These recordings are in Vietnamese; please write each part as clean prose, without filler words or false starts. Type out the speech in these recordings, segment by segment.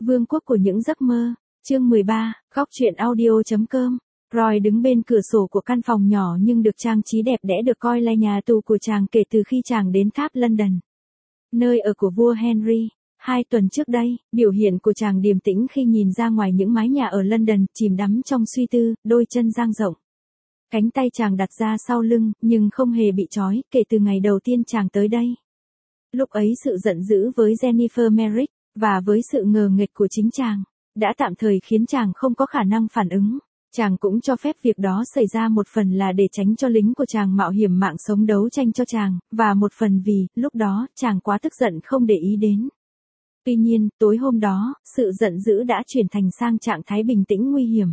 Vương quốc của những giấc mơ, chương 13, góc truyện audio.com. Roy đứng bên cửa sổ của căn phòng nhỏ nhưng được trang trí đẹp đẽ được coi là nhà tù của chàng kể từ khi chàng đến tháp London, nơi ở của vua Henry. 2 tuần trước đây, biểu hiện của chàng điềm tĩnh khi nhìn ra ngoài những mái nhà ở London, chìm đắm trong suy tư, đôi chân dang rộng. Cánh tay chàng đặt ra sau lưng, nhưng không hề bị trói, kể từ ngày đầu tiên chàng tới đây. Lúc ấy sự giận dữ với Jennifer Merrick, và với sự ngờ nghệch của chính chàng, đã tạm thời khiến chàng không có khả năng phản ứng. Chàng cũng cho phép việc đó xảy ra một phần là để tránh cho lính của chàng mạo hiểm mạng sống đấu tranh cho chàng, và một phần vì, lúc đó, chàng quá tức giận không để ý đến. Tuy nhiên, tối hôm đó, sự giận dữ đã chuyển thành sang trạng thái bình tĩnh nguy hiểm.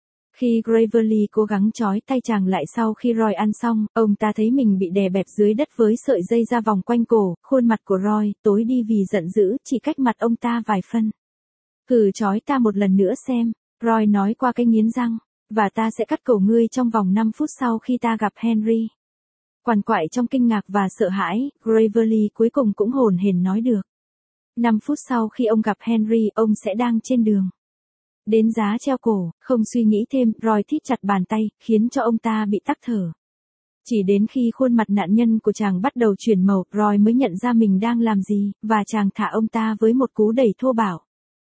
Khi Gravely cố gắng trói tay chàng lại sau khi Roy ăn xong, ông ta thấy mình bị đè bẹp dưới đất với sợi dây ra vòng quanh cổ, khuôn mặt của Roy tối đi vì giận dữ, chỉ cách mặt ông ta vài phân. "Thử trói ta một lần nữa xem," Roy nói qua cái nghiến răng, "và ta sẽ cắt cổ ngươi trong vòng 5 phút sau khi ta gặp Henry." Quằn quại trong kinh ngạc và sợ hãi, Gravely cuối cùng cũng hổn hển nói được. 5 phút sau khi ông gặp Henry, ông sẽ đang trên đường đến giá treo cổ. Không suy nghĩ thêm, Roy thít chặt bàn tay, khiến cho ông ta bị tắc thở. Chỉ đến khi khuôn mặt nạn nhân của chàng bắt đầu chuyển màu, Roy mới nhận ra mình đang làm gì, và chàng thả ông ta với một cú đẩy thô bạo.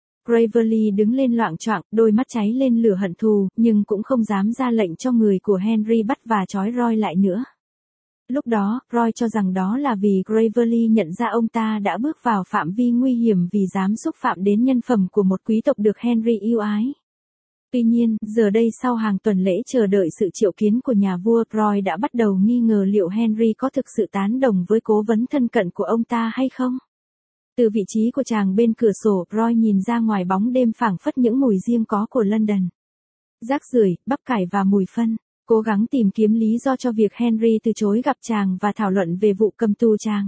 Gravely đứng lên loạng choạng, đôi mắt cháy lên lửa hận thù, nhưng cũng không dám ra lệnh cho người của Henry bắt và trói Roy lại nữa. Lúc đó, Roy cho rằng đó là vì Gravely nhận ra ông ta đã bước vào phạm vi nguy hiểm vì dám xúc phạm đến nhân phẩm của một quý tộc được Henry yêu ái. Tuy nhiên, giờ đây sau hàng tuần lễ chờ đợi sự triệu kiến của nhà vua, Roy đã bắt đầu nghi ngờ liệu Henry có thực sự tán đồng với cố vấn thân cận của ông ta hay không. Từ vị trí của chàng bên cửa sổ, Roy nhìn ra ngoài bóng đêm phảng phất những mùi riêng có của London. Rác rưởi, bắp cải và mùi phân. Cố gắng tìm kiếm lý do cho việc Henry từ chối gặp chàng và thảo luận về vụ cầm tù chàng.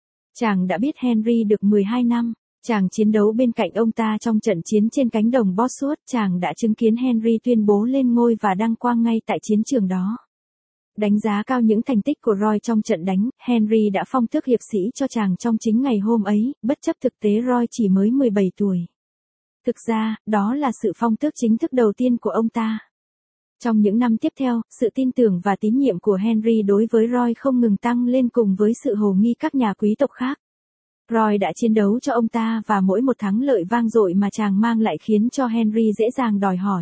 Chàng đã biết Henry được 12 năm, chàng chiến đấu bên cạnh ông ta trong trận chiến trên cánh đồng Bosworth, chàng đã chứng kiến Henry tuyên bố lên ngôi và đăng quang ngay tại chiến trường đó. Đánh giá cao những thành tích của Roy trong trận đánh, Henry đã phong tước hiệp sĩ cho chàng trong chính ngày hôm ấy, bất chấp thực tế Roy chỉ mới 17 tuổi. Thực ra, đó là sự phong tước chính thức đầu tiên của ông ta. Trong những năm tiếp theo, sự tin tưởng và tín nhiệm của Henry đối với Roy không ngừng tăng lên cùng với sự hồ nghi các nhà quý tộc khác. Roy đã chiến đấu cho ông ta và mỗi một thắng lợi vang dội mà chàng mang lại khiến cho Henry dễ dàng đòi hỏi,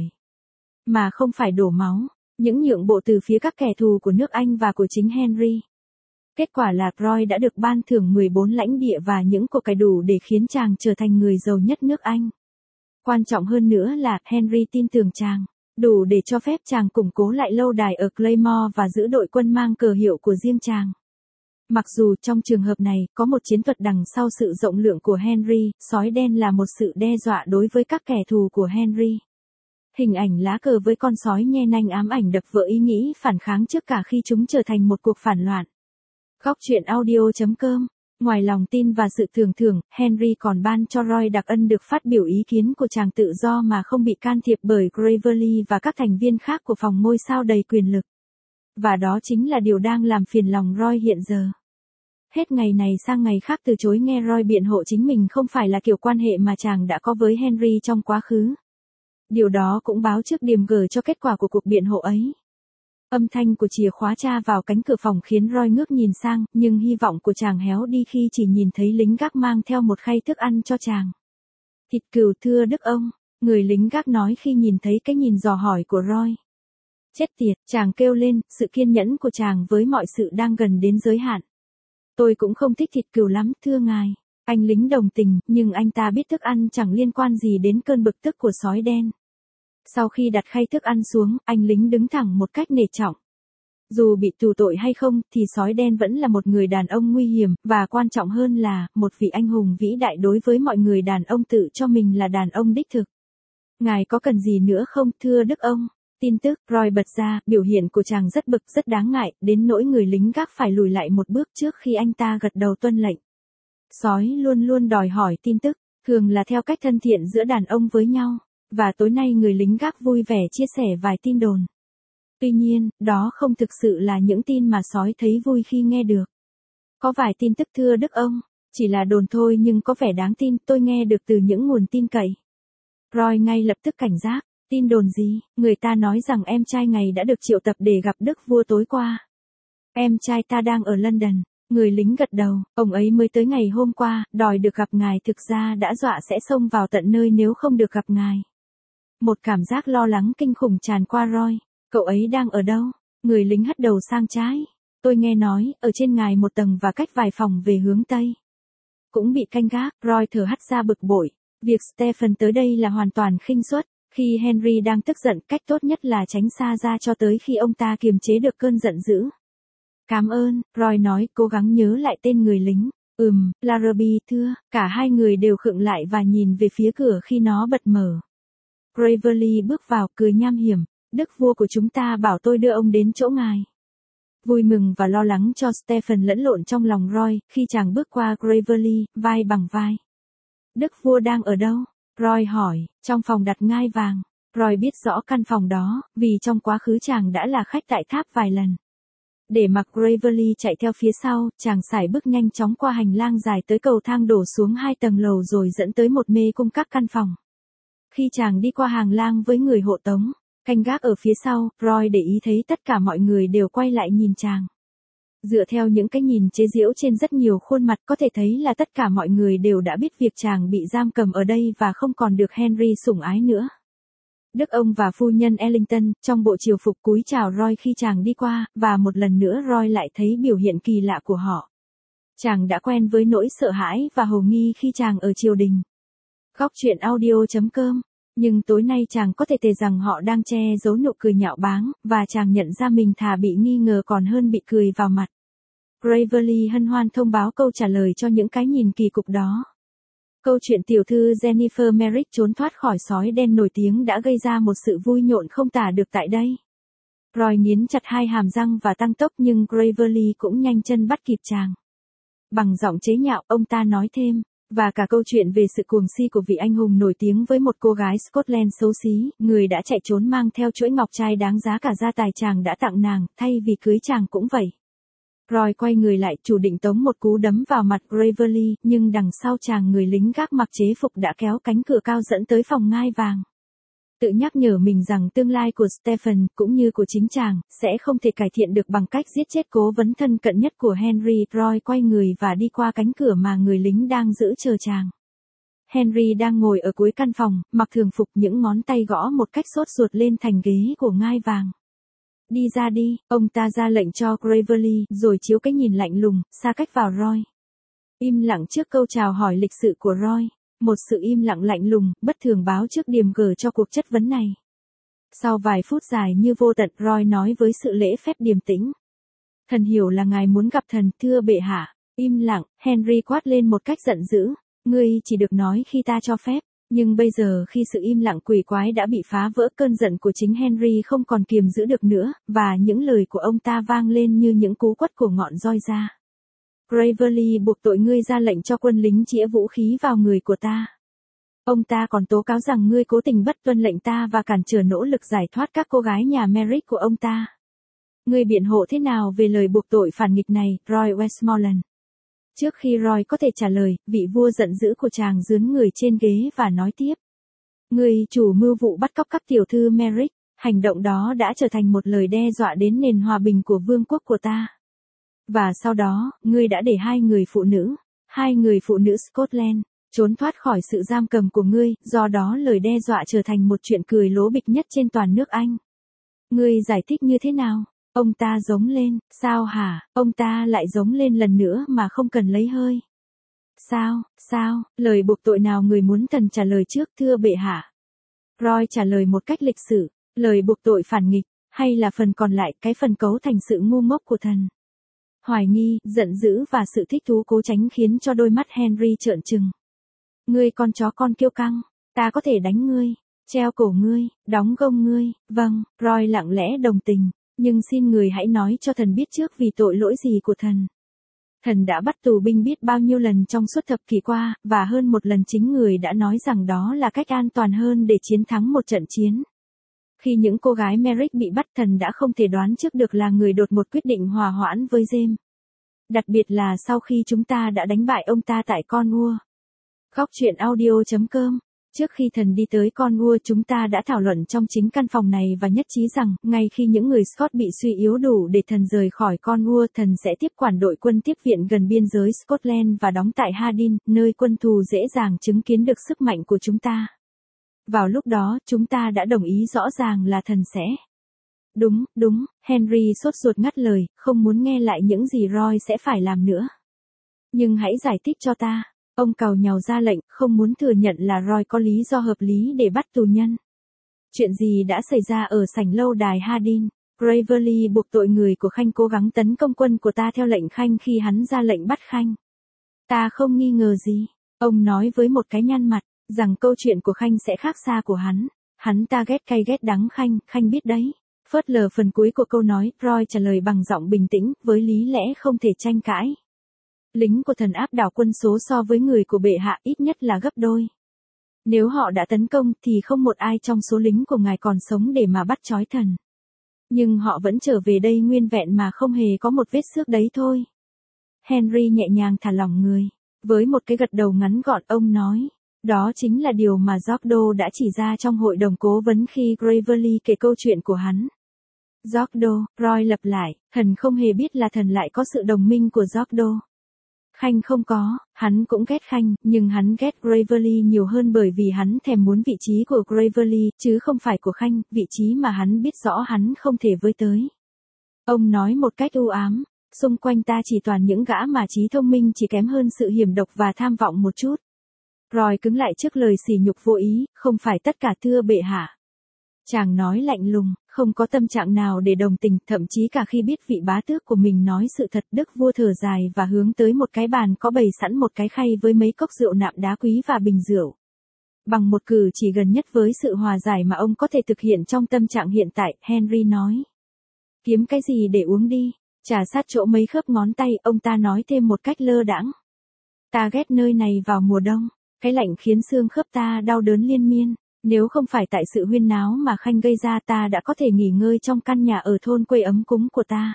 mà không phải đổ máu, những nhượng bộ từ phía các kẻ thù của nước Anh và của chính Henry. Kết quả là Roy đã được ban thưởng 14 lãnh địa và những của cải đủ để khiến chàng trở thành người giàu nhất nước Anh. Quan trọng hơn nữa là Henry tin tưởng chàng, đủ để cho phép chàng củng cố lại lâu đài ở Claymore và giữ đội quân mang cờ hiệu của riêng chàng. Mặc dù trong trường hợp này, có một chiến thuật đằng sau sự rộng lượng của Henry, sói đen là một sự đe dọa đối với các kẻ thù của Henry. Hình ảnh lá cờ với con sói nhe nanh ám ảnh đập vỡ ý nghĩ phản kháng trước cả khi chúng trở thành một cuộc phản loạn. Góc truyện audio.com. Ngoài lòng tin và sự tưởng thưởng, Henry còn ban cho Roy đặc ân được phát biểu ý kiến của chàng tự do mà không bị can thiệp bởi Gravely và các thành viên khác của phòng ngôi sao đầy quyền lực. Và đó chính là điều đang làm phiền lòng Roy hiện giờ. Hết ngày này sang ngày khác từ chối nghe Roy biện hộ chính mình không phải là kiểu quan hệ mà chàng đã có với Henry trong quá khứ. Điều đó cũng báo trước điểm gở cho kết quả của cuộc biện hộ ấy. Âm thanh của chìa khóa tra vào cánh cửa phòng khiến Roy ngước nhìn sang, nhưng hy vọng của chàng héo đi khi chỉ nhìn thấy lính gác mang theo một khay thức ăn cho chàng. "Thịt cừu thưa đức ông," người lính gác nói khi nhìn thấy cái nhìn dò hỏi của Roy. "Chết tiệt," chàng kêu lên, sự kiên nhẫn của chàng với mọi sự đang gần đến giới hạn. "Tôi cũng không thích thịt cừu lắm, thưa ngài." Anh lính đồng tình, nhưng anh ta biết thức ăn chẳng liên quan gì đến cơn bực tức của sói đen. Sau khi đặt khay thức ăn xuống, anh lính đứng thẳng một cách nể trọng. Dù bị tù tội hay không, thì sói đen vẫn là một người đàn ông nguy hiểm, và quan trọng hơn là, một vị anh hùng vĩ đại đối với mọi người đàn ông tự cho mình là đàn ông đích thực. "Ngài có cần gì nữa không, thưa đức ông?" Tin tức, Roy bật ra, biểu hiện của chàng rất bực, rất đáng ngại, đến nỗi người lính gác phải lùi lại một bước trước khi anh ta gật đầu tuân lệnh. Sói luôn luôn đòi hỏi tin tức, thường là theo cách thân thiện giữa đàn ông với nhau. Và tối nay người lính gác vui vẻ chia sẻ vài tin đồn. Tuy nhiên, đó không thực sự là những tin mà sói thấy vui khi nghe được. "Có vài tin tức thưa đức ông, chỉ là đồn thôi nhưng có vẻ đáng tin, tôi nghe được từ những nguồn tin cậy." Roy ngay lập tức cảnh giác. Tin đồn gì? Người ta nói rằng em trai ngài đã được triệu tập để gặp đức vua tối qua. Em trai ta đang ở London. Người lính gật đầu, ông ấy mới tới ngày hôm qua, đòi được gặp ngài, thực ra đã dọa sẽ xông vào tận nơi nếu không được gặp ngài. Một cảm giác lo lắng kinh khủng tràn qua Roy. Cậu ấy đang ở đâu? Người lính hất đầu sang trái. Tôi nghe nói, ở trên ngài một tầng và cách vài phòng về hướng Tây. Cũng bị canh gác, Roy thở hắt ra bực bội. Việc Stephen tới đây là hoàn toàn khinh suất. Khi Henry đang tức giận, cách tốt nhất là tránh xa ra cho tới khi ông ta kiềm chế được cơn giận dữ. Cảm ơn, Roy nói, cố gắng nhớ lại tên người lính. Larrabee thưa, cả hai người đều khựng lại và nhìn về phía cửa khi nó bật mở. Gravely bước vào, cười nham hiểm. Đức vua của chúng ta bảo tôi đưa ông đến chỗ ngài. Vui mừng và lo lắng cho Stephen lẫn lộn trong lòng Roy, khi chàng bước qua Gravely, vai bằng vai. Đức vua đang ở đâu? Roy hỏi, trong phòng đặt ngai vàng. Roy biết rõ căn phòng đó, vì trong quá khứ chàng đã là khách tại tháp vài lần. Để mặc Gravely chạy theo phía sau, chàng sải bước nhanh chóng qua hành lang dài tới cầu thang đổ xuống 2 tầng lầu rồi dẫn tới một mê cung các căn phòng. Khi chàng đi qua hàng lang với người hộ tống, canh gác ở phía sau, Roy để ý thấy tất cả mọi người đều quay lại nhìn chàng. Dựa theo những cái nhìn chế giễu trên rất nhiều khuôn mặt có thể thấy là tất cả mọi người đều đã biết việc chàng bị giam cầm ở đây và không còn được Henry sủng ái nữa. Đức ông và phu nhân Ellington, trong bộ triều phục cúi chào Roy khi chàng đi qua, và một lần nữa Roy lại thấy biểu hiện kỳ lạ của họ. Chàng đã quen với nỗi sợ hãi và hồ nghi khi chàng ở triều đình. Góc truyện audio.com. Nhưng tối nay chàng có thể rằng họ đang che giấu nụ cười nhạo báng, và chàng nhận ra mình thà bị nghi ngờ còn hơn bị cười vào mặt. Gravely hân hoan thông báo câu trả lời cho những cái nhìn kỳ cục đó. Câu chuyện tiểu thư Jennifer Merrick trốn thoát khỏi sói đen nổi tiếng đã gây ra một sự vui nhộn không tả được tại đây. Roy nghiến chặt hai hàm răng và tăng tốc, nhưng Gravely cũng nhanh chân bắt kịp chàng. Bằng giọng chế nhạo, ông ta nói thêm, và cả câu chuyện về sự cuồng si của vị anh hùng nổi tiếng với một cô gái Scotland xấu xí, người đã chạy trốn mang theo chuỗi ngọc trai đáng giá cả gia tài chàng đã tặng nàng, thay vì cưới chàng cũng vậy. Roy quay người lại, chủ định tống một cú đấm vào mặt Gravely, nhưng đằng sau chàng người lính gác mặc chế phục đã kéo cánh cửa cao dẫn tới phòng ngai vàng. Tự nhắc nhở mình rằng tương lai của Stephen, cũng như của chính chàng, sẽ không thể cải thiện được bằng cách giết chết cố vấn thân cận nhất của Henry. Roy quay người và đi qua cánh cửa mà người lính đang giữ chờ chàng. Henry đang ngồi ở cuối căn phòng, mặc thường phục, những ngón tay gõ một cách sốt ruột lên thành ghế của ngai vàng. Đi ra đi, ông ta ra lệnh cho Gravely, rồi chiếu cái nhìn lạnh lùng, xa cách vào Roy. Im lặng trước câu chào hỏi lịch sự của Roy. Một sự im lặng lạnh lùng, bất thường báo trước điểm gở cho cuộc chất vấn này. Sau vài phút dài như vô tận, Roy nói với sự lễ phép điềm tĩnh. Thần hiểu là ngài muốn gặp thần, thưa bệ hạ. Im lặng, Henry quát lên một cách giận dữ. Ngươi chỉ được nói khi ta cho phép. Nhưng bây giờ khi sự im lặng quỷ quái đã bị phá vỡ, cơn giận của chính Henry không còn kiềm giữ được nữa, và những lời của ông ta vang lên như những cú quất của ngọn roi ra. Gravely buộc tội ngươi ra lệnh cho quân lính chĩa vũ khí vào người của ta. Ông ta còn tố cáo rằng ngươi cố tình bất tuân lệnh ta và cản trở nỗ lực giải thoát các cô gái nhà Merrick của ông ta. Ngươi biện hộ thế nào về lời buộc tội phản nghịch này, Roy Westmoreland? Trước khi Roy có thể trả lời, vị vua giận dữ của chàng giương người trên ghế và nói tiếp. Ngươi chủ mưu vụ bắt cóc các tiểu thư Merrick, hành động đó đã trở thành một lời đe dọa đến nền hòa bình của vương quốc của ta. Và sau đó, ngươi đã để hai người phụ nữ Scotland, trốn thoát khỏi sự giam cầm của ngươi, do đó lời đe dọa trở thành một chuyện cười lố bịch nhất trên toàn nước Anh. Ngươi giải thích như thế nào? Ông ta giống lên, sao hả? Ông ta lại giống lên lần nữa mà không cần lấy hơi. Sao, lời buộc tội nào người muốn thần trả lời trước, thưa bệ hạ? Roy trả lời một cách lịch sự, lời buộc tội phản nghịch, hay là phần còn lại, cái phần cấu thành sự ngu ngốc của thần? Hoài nghi, giận dữ và sự thích thú cố tránh khiến cho đôi mắt Henry trợn trừng. Ngươi con chó con kiêu căng, ta có thể đánh ngươi, treo cổ ngươi, đóng gông ngươi. Vâng, Roy lặng lẽ đồng tình, nhưng xin người hãy nói cho thần biết trước vì tội lỗi gì của thần. Thần đã bắt tù binh biết bao nhiêu lần trong suốt thập kỷ qua, và hơn một lần chính người đã nói rằng đó là cách an toàn hơn để chiến thắng một trận chiến. Khi những cô gái Merrick bị bắt, thần đã không thể đoán trước được là người đột ngột quyết định hòa hoãn với James. Đặc biệt là sau khi chúng ta đã đánh bại ông ta tại Cornwall. Góc truyện audio.com Trước khi thần đi tới Cornwall chúng ta đã thảo luận trong chính căn phòng này và nhất trí rằng, ngay khi những người Scott bị suy yếu đủ để thần rời khỏi Cornwall, thần sẽ tiếp quản đội quân tiếp viện gần biên giới Scotland và đóng tại Hadin, nơi quân thù dễ dàng chứng kiến được sức mạnh của chúng ta. Vào lúc đó, chúng ta đã đồng ý rõ ràng là thần sẽ. Đúng, Henry sốt ruột ngắt lời, không muốn nghe lại những gì Roy sẽ phải làm nữa. Nhưng hãy giải thích cho ta. Ông càu nhàu ra lệnh, không muốn thừa nhận là Roy có lý do hợp lý để bắt tù nhân. Chuyện gì đã xảy ra ở sảnh lâu đài Hadin? Gravely buộc tội người của Khanh cố gắng tấn công quân của ta theo lệnh Khanh khi hắn ra lệnh bắt Khanh. Ta không nghi ngờ gì. Ông nói với một cái nhăn mặt, rằng câu chuyện của Khanh sẽ khác xa của hắn. Hắn ta ghét cay ghét đắng Khanh, Khanh biết đấy. Phớt lờ phần cuối của câu nói, Roy trả lời bằng giọng bình tĩnh, với lý lẽ không thể tranh cãi. Lính của thần áp đảo quân số so với người của bệ hạ ít nhất là gấp đôi. Nếu họ đã tấn công thì không một ai trong số lính của ngài còn sống để mà bắt trói thần. Nhưng họ vẫn trở về đây nguyên vẹn mà không hề có một vết xước đấy thôi. Henry nhẹ nhàng thả lỏng người. Với một cái gật đầu ngắn gọn ông nói. Đó chính là điều mà Jordo đã chỉ ra trong hội đồng cố vấn khi Gravely kể câu chuyện của hắn. Jordo, Roy lặp lại, thần không hề biết là thần lại có sự đồng minh của Jordo. Khanh không có, hắn cũng ghét Khanh, nhưng hắn ghét Gravely nhiều hơn bởi vì hắn thèm muốn vị trí của Gravely, chứ không phải của Khanh, vị trí mà hắn biết rõ hắn không thể với tới. Ông nói một cách u ám, xung quanh ta chỉ toàn những gã mà trí thông minh chỉ kém hơn sự hiểm độc và tham vọng một chút. Roy cứng lại trước lời sỉ nhục vô ý, không phải tất cả thưa bệ hạ. Chàng nói lạnh lùng, không có tâm trạng nào để đồng tình, thậm chí cả khi biết vị bá tước của mình nói sự thật. Đức vua thở dài và hướng tới một cái bàn có bày sẵn một cái khay với mấy cốc rượu nạm đá quý và bình rượu. Bằng một cử chỉ gần nhất với sự hòa giải mà ông có thể thực hiện trong tâm trạng hiện tại, Henry nói. Kiếm cái gì để uống đi, trà sát chỗ mấy khớp ngón tay, ông ta nói thêm một cách lơ đãng. Ta ghét nơi này vào mùa đông, cái lạnh khiến xương khớp ta đau đớn liên miên. Nếu không phải tại sự huyên náo mà Khanh gây ra ta đã có thể nghỉ ngơi trong căn nhà ở thôn quê ấm cúng của ta.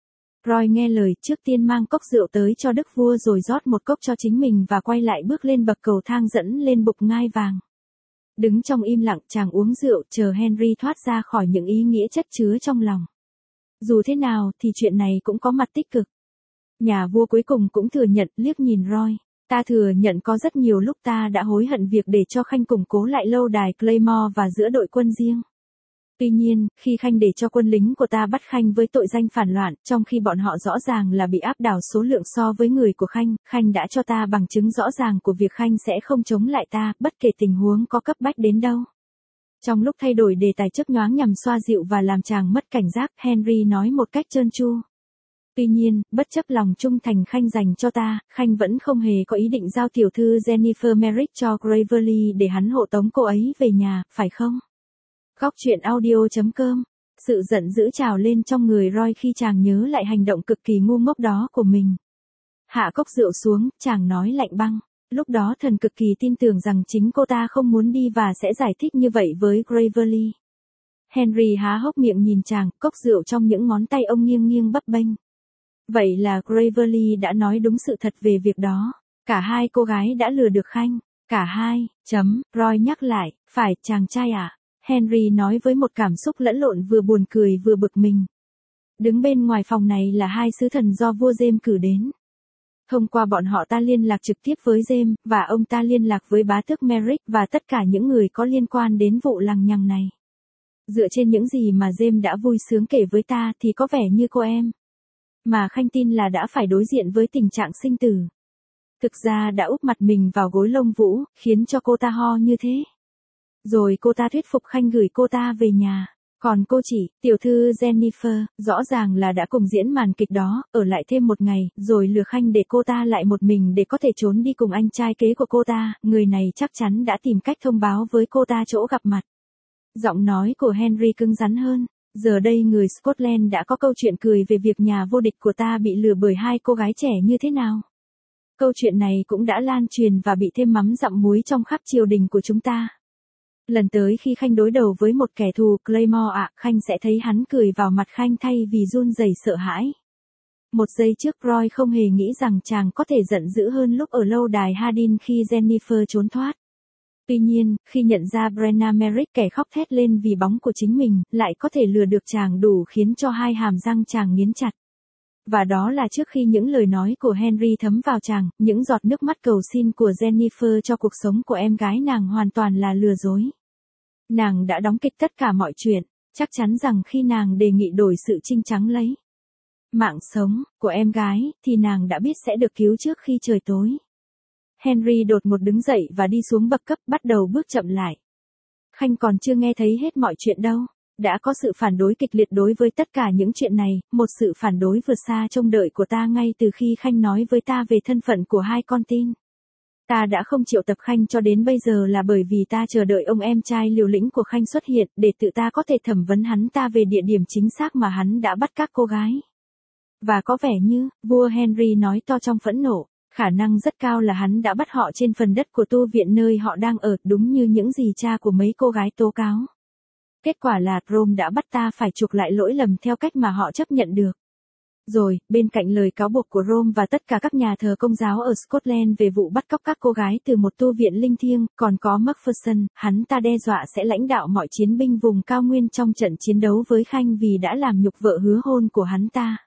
Roy nghe lời trước tiên mang cốc rượu tới cho đức vua rồi rót một cốc cho chính mình và quay lại bước lên bậc cầu thang dẫn lên bục ngai vàng. Đứng trong im lặng chàng uống rượu chờ Henry thoát ra khỏi những ý nghĩa chất chứa trong lòng. Dù thế nào thì chuyện này cũng có mặt tích cực. Nhà vua cuối cùng cũng thừa nhận liếc nhìn Roy. Ta thừa nhận có rất nhiều lúc ta đã hối hận việc để cho Khanh củng cố lại lâu đài Claymore và giữa đội quân riêng. Tuy nhiên, khi Khanh để cho quân lính của ta bắt Khanh với tội danh phản loạn, trong khi bọn họ rõ ràng là bị áp đảo số lượng so với người của Khanh, Khanh đã cho ta bằng chứng rõ ràng của việc Khanh sẽ không chống lại ta, bất kể tình huống có cấp bách đến đâu. Trong lúc thay đổi đề tài chớp nhoáng nhằm xoa dịu và làm chàng mất cảnh giác, Henry nói một cách trơn tru. Tuy nhiên, bất chấp lòng trung thành Khanh dành cho ta, Khanh vẫn không hề có ý định giao tiểu thư Jennifer Merrick cho Gravely để hắn hộ tống cô ấy về nhà, phải không? Góc truyện audio.com. Sự giận dữ trào lên trong người Roy khi chàng nhớ lại hành động cực kỳ ngu ngốc đó của mình. Hạ cốc rượu xuống, chàng nói lạnh băng. Lúc đó thần cực kỳ tin tưởng rằng chính cô ta không muốn đi và sẽ giải thích như vậy với Gravely. Henry há hốc miệng nhìn chàng, cốc rượu trong những ngón tay ông nghiêng nghiêng bấp bênh. Vậy là Gravely đã nói đúng sự thật về việc đó. Cả hai cô gái đã lừa được Khanh. Cả hai, Roy nhắc lại, phải, chàng trai à? Henry nói với một cảm xúc lẫn lộn vừa buồn cười vừa bực mình. Đứng bên ngoài phòng này là hai sứ thần do vua James cử đến. Thông qua bọn họ ta liên lạc trực tiếp với James, và ông ta liên lạc với bá tước Merrick và tất cả những người có liên quan đến vụ lằng nhằng này. Dựa trên những gì mà James đã vui sướng kể với ta thì có vẻ như cô em mà Khanh tin là đã phải đối diện với tình trạng sinh tử. Thực ra đã úp mặt mình vào gối lông vũ, khiến cho cô ta ho như thế. Rồi cô ta thuyết phục Khanh gửi cô ta về nhà. Còn cô chị, tiểu thư Jennifer, rõ ràng là đã cùng diễn màn kịch đó, ở lại thêm một ngày, rồi lừa Khanh để cô ta lại một mình để có thể trốn đi cùng anh trai kế của cô ta. Người này chắc chắn đã tìm cách thông báo với cô ta chỗ gặp mặt. Giọng nói của Henry cứng rắn hơn. Giờ đây người Scotland đã có câu chuyện cười về việc nhà vô địch của ta bị lừa bởi hai cô gái trẻ như thế nào. Câu chuyện này cũng đã lan truyền và bị thêm mắm dặm muối trong khắp triều đình của chúng ta. Lần tới khi Khanh đối đầu với một kẻ thù Claymore Khanh sẽ thấy hắn cười vào mặt Khanh thay vì run rẩy sợ hãi. Một giây trước Roy không hề nghĩ rằng chàng có thể giận dữ hơn lúc ở lâu đài Hadin khi Jennifer trốn thoát. Tuy nhiên, khi nhận ra Brenna Merrick kẻ khóc thét lên vì bóng của chính mình, lại có thể lừa được chàng đủ khiến cho hai hàm răng chàng nghiến chặt. Và đó là trước khi những lời nói của Henry thấm vào chàng, những giọt nước mắt cầu xin của Jennifer cho cuộc sống của em gái nàng hoàn toàn là lừa dối. Nàng đã đóng kịch tất cả mọi chuyện, chắc chắn rằng khi nàng đề nghị đổi sự trinh trắng lấy mạng sống của em gái, thì nàng đã biết sẽ được cứu trước khi trời tối. Henry đột ngột đứng dậy và đi xuống bậc cấp, bắt đầu bước chậm lại. Khanh còn chưa nghe thấy hết mọi chuyện đâu. Đã có sự phản đối kịch liệt đối với tất cả những chuyện này, một sự phản đối vượt xa trông đợi của ta ngay từ khi Khanh nói với ta về thân phận của hai con tin. Ta đã không triệu tập Khanh cho đến bây giờ là bởi vì ta chờ đợi ông em trai liều lĩnh của Khanh xuất hiện để tự ta có thể thẩm vấn hắn ta về địa điểm chính xác mà hắn đã bắt các cô gái. Và có vẻ như, vua Henry nói to trong phẫn nộ, khả năng rất cao là hắn đã bắt họ trên phần đất của tu viện nơi họ đang ở, đúng như những gì cha của mấy cô gái tố cáo. Kết quả là Rome đã bắt ta phải chuộc lại lỗi lầm theo cách mà họ chấp nhận được. Rồi, bên cạnh lời cáo buộc của Rome và tất cả các nhà thờ công giáo ở Scotland về vụ bắt cóc các cô gái từ một tu viện linh thiêng, còn có Macpherson, hắn ta đe dọa sẽ lãnh đạo mọi chiến binh vùng cao nguyên trong trận chiến đấu với Khanh vì đã làm nhục vợ hứa hôn của hắn ta.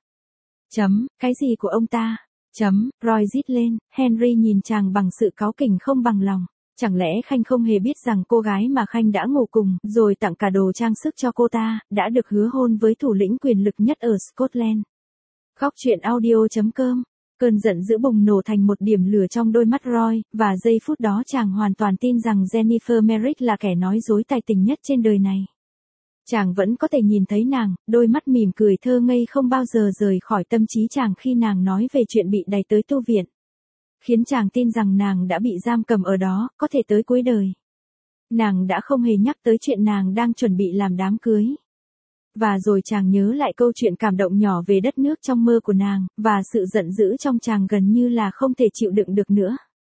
Cái gì của ông ta? Roy rít lên, Henry nhìn chàng bằng sự cáu kỉnh không bằng lòng. Chẳng lẽ Khanh không hề biết rằng cô gái mà Khanh đã ngủ cùng, rồi tặng cả đồ trang sức cho cô ta, đã được hứa hôn với thủ lĩnh quyền lực nhất ở Scotland. Góc truyện audio.com. Cơn giận dữ bùng nổ thành một điểm lửa trong đôi mắt Roy, và giây phút đó chàng hoàn toàn tin rằng Jennifer Merrick là kẻ nói dối tài tình nhất trên đời này. Chàng vẫn có thể nhìn thấy nàng, đôi mắt mỉm cười thơ ngây không bao giờ rời khỏi tâm trí chàng khi nàng nói về chuyện bị đày tới tu viện. Khiến chàng tin rằng nàng đã bị giam cầm ở đó, có thể tới cuối đời. Nàng đã không hề nhắc tới chuyện nàng đang chuẩn bị làm đám cưới. Và rồi chàng nhớ lại câu chuyện cảm động nhỏ về đất nước trong mơ của nàng, và sự giận dữ trong chàng gần như là không thể chịu đựng được nữa.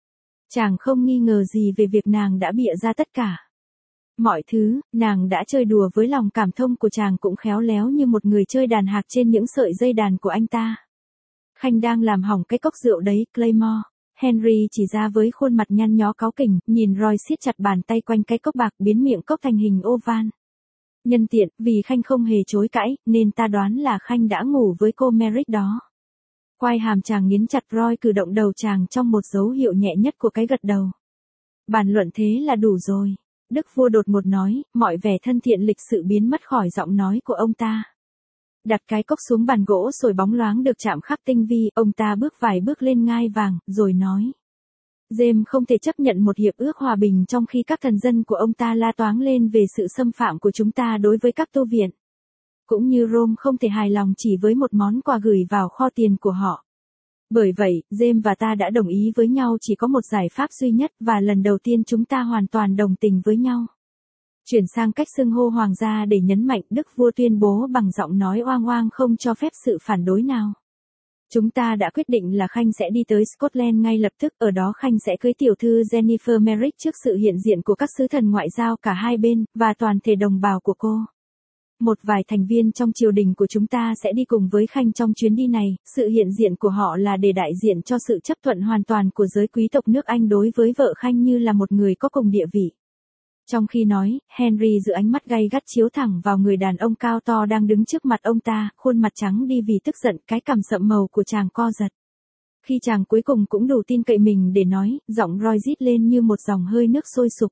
Chàng không nghi ngờ gì về việc nàng đã bịa ra tất cả. Mọi thứ, nàng đã chơi đùa với lòng cảm thông của chàng cũng khéo léo như một người chơi đàn hạc trên những sợi dây đàn của anh ta. Khanh đang làm hỏng cái cốc rượu đấy, Claymore. Henry chỉ ra với khuôn mặt nhăn nhó cáu kỉnh, nhìn Roy siết chặt bàn tay quanh cái cốc bạc biến miệng cốc thành hình oval. Nhân tiện, vì Khanh không hề chối cãi, nên ta đoán là Khanh đã ngủ với cô Merrick đó. Quai hàm chàng nghiến chặt, Roy cử động đầu chàng trong một dấu hiệu nhẹ nhất của cái gật đầu. Bàn luận thế là đủ rồi. Đức vua đột ngột nói, mọi vẻ thân thiện lịch sự biến mất khỏi giọng nói của ông ta. Đặt cái cốc xuống bàn gỗ sồi bóng loáng được chạm khắc tinh vi, ông ta bước vài bước lên ngai vàng, rồi nói. James không thể chấp nhận một hiệp ước hòa bình trong khi các thần dân của ông ta la toáng lên về sự xâm phạm của chúng ta đối với các tu viện. Cũng như Rome không thể hài lòng chỉ với một món quà gửi vào kho tiền của họ. Bởi vậy, James và ta đã đồng ý với nhau chỉ có một giải pháp duy nhất, và lần đầu tiên chúng ta hoàn toàn đồng tình với nhau. Chuyển sang cách xưng hô hoàng gia để nhấn mạnh, đức vua tuyên bố bằng giọng nói oang oang không cho phép sự phản đối nào. Chúng ta đã quyết định là Khanh sẽ đi tới Scotland ngay lập tức, ở đó Khanh sẽ cưới tiểu thư Jennifer Merrick trước sự hiện diện của các sứ thần ngoại giao cả hai bên, và toàn thể đồng bào của cô. Một vài thành viên trong triều đình của chúng ta sẽ đi cùng với Khanh trong chuyến đi này, sự hiện diện của họ là để đại diện cho sự chấp thuận hoàn toàn của giới quý tộc nước Anh đối với vợ Khanh như là một người có cùng địa vị. Trong khi nói, Henry giữ ánh mắt gay gắt chiếu thẳng vào người đàn ông cao to đang đứng trước mặt ông ta, khuôn mặt trắng đi vì tức giận, cái cằm sậm màu của chàng co giật. Khi chàng cuối cùng cũng đủ tin cậy mình để nói, giọng Roy rít lên như một dòng hơi nước sôi sục.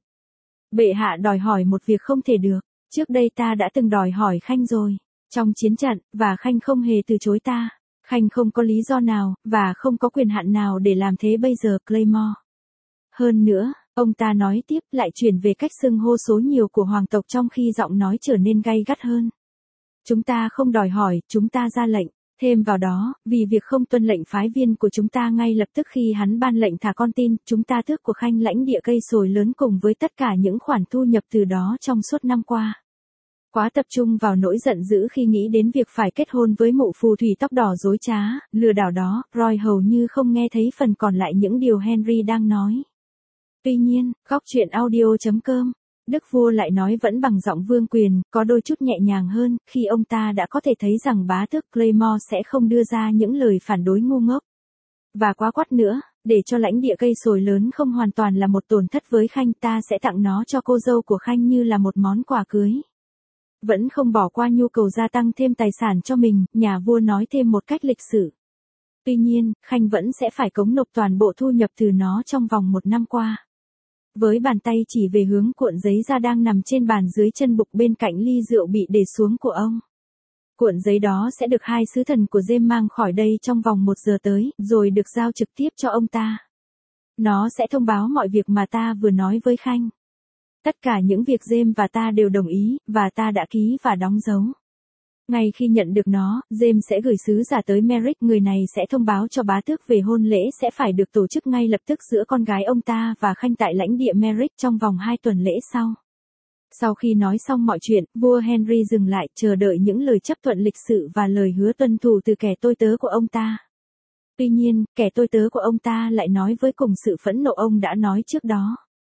Bệ hạ đòi hỏi một việc không thể được. Trước đây ta đã từng đòi hỏi Khanh rồi. Trong chiến trận, và Khanh không hề từ chối ta. Khanh không có lý do nào, và không có quyền hạn nào để làm thế bây giờ, Claymore. Hơn nữa, ông ta nói tiếp, lại chuyển về cách xưng hô số nhiều của hoàng tộc trong khi giọng nói trở nên gay gắt hơn. Chúng ta không đòi hỏi, chúng ta ra lệnh. Thêm vào đó, vì việc không tuân lệnh phái viên của chúng ta ngay lập tức khi hắn ban lệnh thả con tin, chúng ta tước của Khanh lãnh địa cây sồi lớn cùng với tất cả những khoản thu nhập từ đó trong suốt năm qua. Quá tập trung vào nỗi giận dữ khi nghĩ đến việc phải kết hôn với mụ phù thủy tóc đỏ dối trá, lừa đảo đó, Roy hầu như không nghe thấy phần còn lại những điều Henry đang nói. Tuy nhiên, góc truyện audio.com, Đức vua lại nói vẫn bằng giọng vương quyền, có đôi chút nhẹ nhàng hơn, khi ông ta đã có thể thấy rằng bá tước Claymore sẽ không đưa ra những lời phản đối ngu ngốc. Và quá quắt nữa, Để cho lãnh địa cây sồi lớn không hoàn toàn là một tổn thất với Khanh, ta sẽ tặng nó cho cô dâu của Khanh như là một món quà cưới. Vẫn không bỏ qua nhu cầu gia tăng thêm tài sản cho mình, nhà vua nói thêm một cách lịch sự. Tuy nhiên, Khanh vẫn sẽ phải cống nộp toàn bộ thu nhập từ nó trong vòng 1 năm qua. Với bàn tay chỉ về hướng cuộn giấy da đang nằm trên bàn dưới chân bục bên cạnh ly rượu bị để xuống của ông. Cuộn giấy đó sẽ được 2 sứ thần của James mang khỏi đây trong vòng 1 giờ tới, rồi được giao trực tiếp cho ông ta. Nó sẽ thông báo mọi việc mà ta vừa nói với Khanh. Tất cả những việc James và ta đều đồng ý, và ta đã ký và đóng dấu. Ngay khi nhận được nó, James sẽ gửi sứ giả tới Merrick, người này sẽ thông báo cho bá tước về hôn lễ sẽ phải được tổ chức ngay lập tức giữa con gái ông ta và Khanh tại lãnh địa Merrick trong vòng 2 tuần lễ sau. Sau khi nói xong mọi chuyện, vua Henry dừng lại, chờ đợi những lời chấp thuận lịch sự và lời hứa tuân thủ từ kẻ tôi tớ của ông ta. Tuy nhiên, kẻ tôi tớ của ông ta lại nói với cùng sự phẫn nộ ông đã nói trước đó.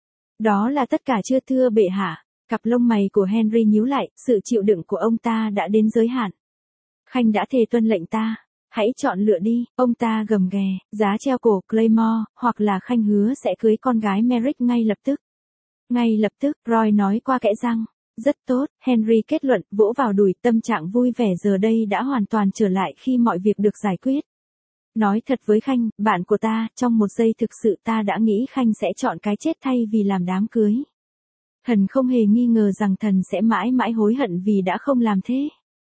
Đó là tất cả chưa thưa bệ hạ. Cặp lông mày của Henry nhíu lại, sự chịu đựng của ông ta đã đến giới hạn. Khanh đã thề tuân lệnh ta. Hãy chọn lựa đi, ông ta gầm ghè, giá treo cổ Claymore, hoặc là Khanh hứa sẽ cưới con gái Merrick ngay lập tức. Ngay lập tức, Roy nói qua kẽ răng. Rất tốt, Henry kết luận, vỗ vào đùi, tâm trạng vui vẻ giờ đây đã hoàn toàn trở lại khi mọi việc được giải quyết. Nói thật với Khanh, bạn của ta, trong một giây thực sự ta đã nghĩ Khanh sẽ chọn cái chết thay vì làm đám cưới. Thần không hề nghi ngờ rằng thần sẽ mãi mãi hối hận vì đã không làm thế.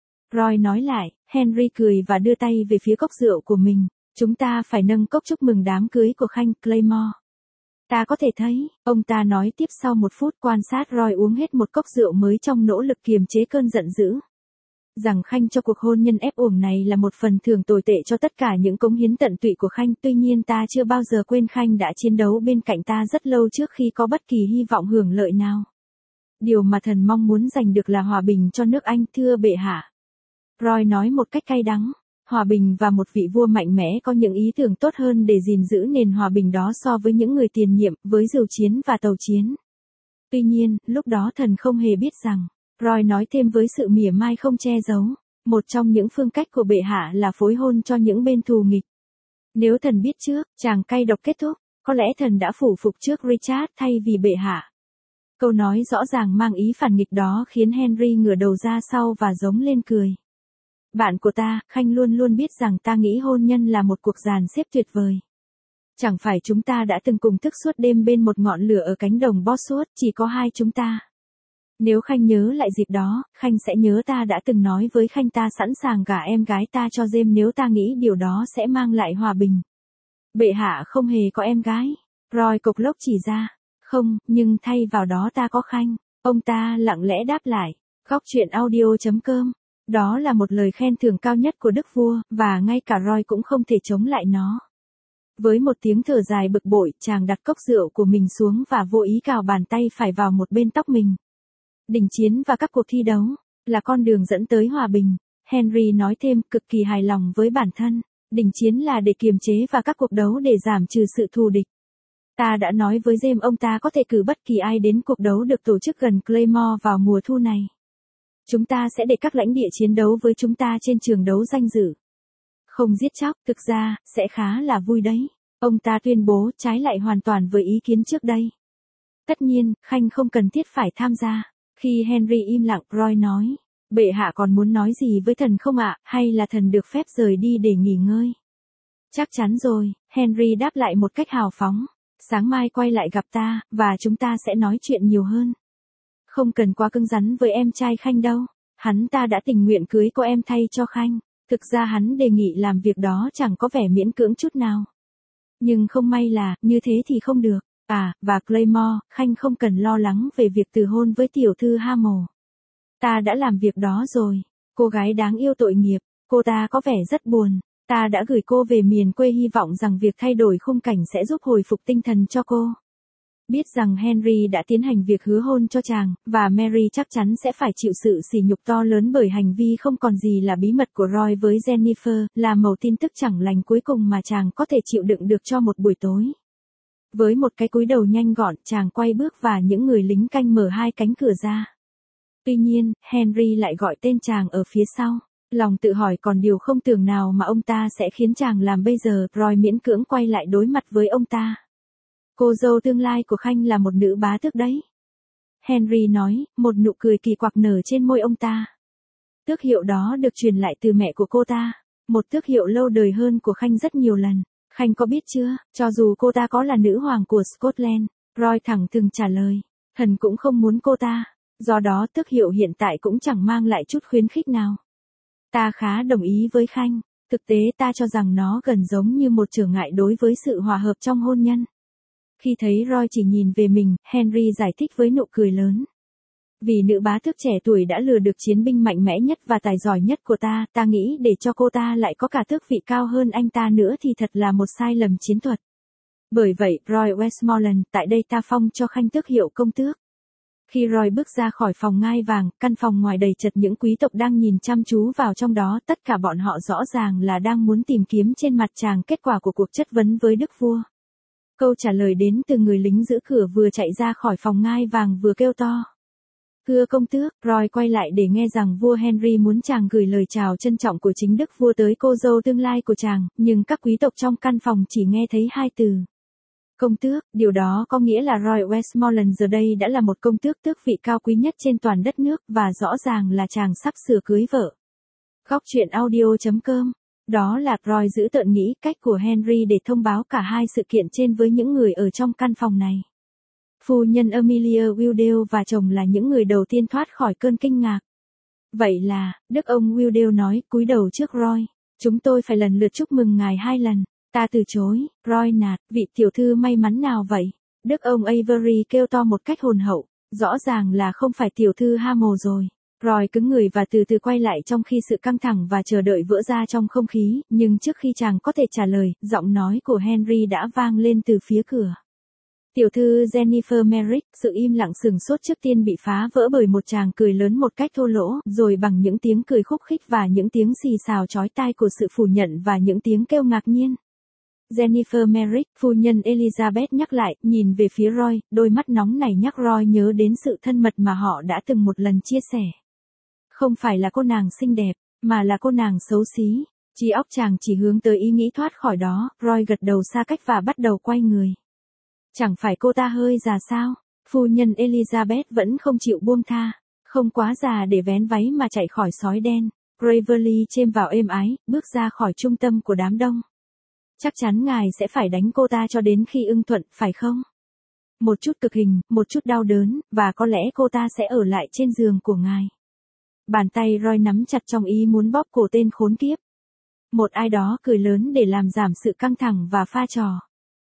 Roy nói lại, Henry cười và đưa tay về phía cốc rượu của mình. Chúng ta phải nâng cốc chúc mừng đám cưới của Khanh, Claymore. Ta có thể thấy, ông ta nói tiếp sau 1 phút quan sát Roy uống hết một cốc rượu mới trong nỗ lực kiềm chế cơn giận dữ. Rằng Khanh cho cuộc hôn nhân ép uổng này là một phần thưởng tồi tệ cho tất cả những cống hiến tận tụy của Khanh. Tuy nhiên ta chưa bao giờ quên Khanh đã chiến đấu bên cạnh ta rất lâu trước khi có bất kỳ hy vọng hưởng lợi nào. Điều mà thần mong muốn giành được là hòa bình cho nước Anh, thưa bệ hạ. Roy nói một cách cay đắng. Hòa bình và một vị vua mạnh mẽ có những ý tưởng tốt hơn để gìn giữ nền hòa bình đó so với những người tiền nhiệm, với rìu chiến và tàu chiến. Tuy nhiên, lúc đó thần không hề biết rằng, Roy nói thêm với sự mỉa mai không che giấu, một trong những phương cách của bệ hạ là phối hôn cho những bên thù nghịch. Nếu thần biết trước, chàng cay độc kết thúc, có lẽ thần đã phủ phục trước Richard thay vì bệ hạ. Câu nói rõ ràng mang ý phản nghịch đó khiến Henry ngửa đầu ra sau và giống lên cười. Bạn của ta, Khanh luôn luôn biết rằng ta nghĩ hôn nhân là một cuộc dàn xếp tuyệt vời. Chẳng phải chúng ta đã từng cùng thức suốt đêm bên một ngọn lửa ở cánh đồng Bosworth, chỉ có 2 chúng ta. Nếu Khanh nhớ lại dịp đó, Khanh sẽ nhớ ta đã từng nói với Khanh ta sẵn sàng gả em gái ta cho James nếu ta nghĩ điều đó sẽ mang lại hòa bình. Bệ hạ không hề có em gái. Roy cộc lốc chỉ ra. Không, nhưng thay vào đó ta có Khanh. Ông ta lặng lẽ đáp lại. Góc truyện audio.com. Đó là một lời khen thưởng cao nhất của đức vua, và ngay cả Roy cũng không thể chống lại nó. Với một tiếng thở dài bực bội, chàng đặt cốc rượu của mình xuống và vô ý cào bàn tay phải vào một bên tóc mình. Đình chiến và các cuộc thi đấu là con đường dẫn tới hòa bình. Henry nói thêm, cực kỳ hài lòng với bản thân. Đình chiến là để kiềm chế và các cuộc đấu để giảm trừ sự thù địch. Ta đã nói với James ông ta có thể cử bất kỳ ai đến cuộc đấu được tổ chức gần Claymore vào mùa thu này. Chúng ta sẽ để các lãnh địa chiến đấu với chúng ta trên trường đấu danh dự. Không giết chóc, thực ra, sẽ khá là vui đấy. Ông ta tuyên bố trái lại hoàn toàn với ý kiến trước đây. Tất nhiên, Khanh không cần thiết phải tham gia. Khi Henry im lặng, Roy nói, bệ hạ còn muốn nói gì với thần không ạ, hay là thần được phép rời đi để nghỉ ngơi? Chắc chắn rồi, Henry đáp lại một cách hào phóng. Sáng mai quay lại gặp ta, và chúng ta sẽ nói chuyện nhiều hơn. Không cần quá cứng rắn với em trai Khanh đâu. Hắn ta đã tình nguyện cưới cô em thay cho Khanh. Thực ra hắn đề nghị làm việc đó chẳng có vẻ miễn cưỡng chút nào. Nhưng không may là, như thế thì không được. À, và Claymore, Khanh không cần lo lắng về việc từ hôn với tiểu thư Hamill. Ta đã làm việc đó rồi. Cô gái đáng yêu tội nghiệp, cô ta có vẻ rất buồn. Ta đã gửi cô về miền quê hy vọng rằng việc thay đổi khung cảnh sẽ giúp hồi phục tinh thần cho cô. Biết rằng Henry đã tiến hành việc hứa hôn cho chàng, và Mary chắc chắn sẽ phải chịu sự sỉ nhục to lớn bởi hành vi không còn gì là bí mật của Roy với Jennifer, là mẩu tin tức chẳng lành cuối cùng mà chàng có thể chịu đựng được cho một buổi tối. Với một cái cúi đầu nhanh gọn, chàng quay bước và những người lính canh mở 2 cánh cửa ra. Tuy nhiên, Henry lại gọi tên chàng ở phía sau. Lòng tự hỏi còn điều không tưởng nào mà ông ta sẽ khiến chàng làm bây giờ, Roy miễn cưỡng quay lại đối mặt với ông ta. Cô dâu tương lai của Khanh là một nữ bá tước đấy. Henry nói, một nụ cười kỳ quặc nở trên môi ông ta. Tước hiệu đó được truyền lại từ mẹ của cô ta, một tước hiệu lâu đời hơn của Khanh rất nhiều lần. Khanh có biết chưa, cho dù cô ta có là nữ hoàng của Scotland, Roy thẳng thừng trả lời, thần cũng không muốn cô ta, do đó tước hiệu hiện tại cũng chẳng mang lại chút khuyến khích nào. Ta khá đồng ý với Khanh, thực tế ta cho rằng nó gần giống như một trở ngại đối với sự hòa hợp trong hôn nhân. Khi thấy Roy chỉ nhìn về mình, Henry giải thích với nụ cười lớn. Vì nữ bá tước trẻ tuổi đã lừa được chiến binh mạnh mẽ nhất và tài giỏi nhất của ta, ta nghĩ để cho cô ta lại có cả tước vị cao hơn anh ta nữa thì thật là một sai lầm chiến thuật. Bởi vậy, Roy Westmoreland, tại đây ta phong cho Khanh tước hiệu công tước. Khi Roy bước ra khỏi phòng ngai vàng, căn phòng ngoài đầy chật những quý tộc đang nhìn chăm chú vào trong đó, tất cả bọn họ rõ ràng là đang muốn tìm kiếm trên mặt chàng kết quả của cuộc chất vấn với đức vua. Câu trả lời đến từ người lính giữ cửa vừa chạy ra khỏi phòng ngai vàng vừa kêu to. Thưa công tước, Roy quay lại để nghe rằng vua Henry muốn chàng gửi lời chào trân trọng của chính đức vua tới cô dâu tương lai của chàng, nhưng các quý tộc trong căn phòng chỉ nghe thấy hai từ. Công tước, điều đó có nghĩa là Roy Westmoreland giờ đây đã là một công tước tước vị cao quý nhất trên toàn đất nước và rõ ràng là chàng sắp sửa cưới vợ. Góc truyện audio.com. Đó là Roy giữ tợn nghĩ cách của Henry để thông báo cả hai sự kiện trên với những người ở trong căn phòng này. Phu nhân Amelia Wildale và chồng là những người đầu tiên thoát khỏi cơn kinh ngạc. Vậy là, đức ông Wildale nói cúi đầu trước Roy, chúng tôi phải lần lượt chúc mừng ngài 2 lần. Ta từ chối, Roy nạt, vị tiểu thư may mắn nào vậy? Đức ông Avery kêu to một cách hồn hậu, rõ ràng là không phải tiểu thư Hamill rồi. Roy cứng người và từ từ quay lại trong khi sự căng thẳng và chờ đợi vỡ ra trong không khí, nhưng trước khi chàng có thể trả lời, giọng nói của Henry đã vang lên từ phía cửa. Tiểu thư Jennifer Merrick, sự im lặng sừng sốt trước tiên bị phá vỡ bởi một chàng cười lớn một cách thô lỗ, rồi bằng những tiếng cười khúc khích và những tiếng xì xào chói tai của sự phủ nhận và những tiếng kêu ngạc nhiên. Jennifer Merrick, phu nhân Elizabeth nhắc lại, nhìn về phía Roy, đôi mắt nóng này nhắc Roy nhớ đến sự thân mật mà họ đã từng một lần chia sẻ. Không phải là cô nàng xinh đẹp, mà là cô nàng xấu xí. Trí óc chàng chỉ hướng tới ý nghĩ thoát khỏi đó, Roy gật đầu xa cách và bắt đầu quay người. Chẳng phải cô ta hơi già sao? Phu nhân Elizabeth vẫn không chịu buông tha, không quá già để vén váy mà chạy khỏi sói đen. Gravely chêm vào êm ái, bước ra khỏi trung tâm của đám đông. Chắc chắn ngài sẽ phải đánh cô ta cho đến khi ưng thuận, phải không? Một chút cực hình, một chút đau đớn, và có lẽ cô ta sẽ ở lại trên giường của ngài. Bàn tay Roy nắm chặt trong ý muốn bóp cổ tên khốn kiếp. Một ai đó cười lớn để làm giảm sự căng thẳng và pha trò.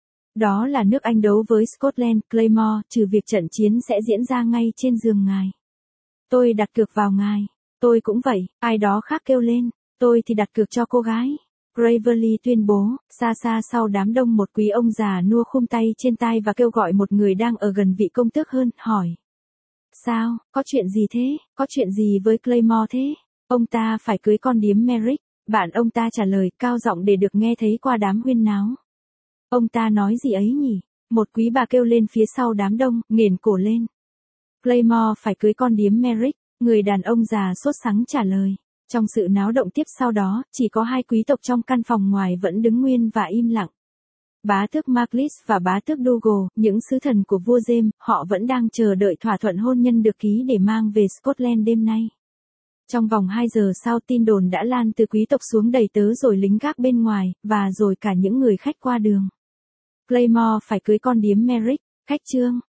Đó là nước Anh đấu với Scotland, Claymore, trừ việc trận chiến sẽ diễn ra ngay trên giường ngài. Tôi đặt cược vào ngài. Tôi cũng vậy, ai đó khác kêu lên. Tôi thì đặt cược cho cô gái. Gravely tuyên bố, xa xa sau đám đông một quý ông già nua khum tay trên tai và kêu gọi một người đang ở gần vị công tước hơn, hỏi. Sao, có chuyện gì thế, có chuyện gì với Claymore thế? Ông ta phải cưới con điếm Merrick, bạn ông ta trả lời cao giọng để được nghe thấy qua đám huyên náo. Ông ta nói gì ấy nhỉ? Một quý bà kêu lên phía sau đám đông, nghển cổ lên. Claymore phải cưới con điếm Merrick, người đàn ông già sốt sắng trả lời. Trong sự náo động tiếp sau đó, chỉ có hai quý tộc trong căn phòng ngoài vẫn đứng nguyên và im lặng. Bá tước Marklis và bá tước Dougal, những sứ thần của vua James, họ vẫn đang chờ đợi thỏa thuận hôn nhân được ký để mang về Scotland đêm nay. Trong vòng 2 giờ sau tin đồn đã lan từ quý tộc xuống đầy tớ rồi lính gác bên ngoài, và rồi cả những người khách qua đường. Claymore phải cưới con điếm Merrick, khách trương,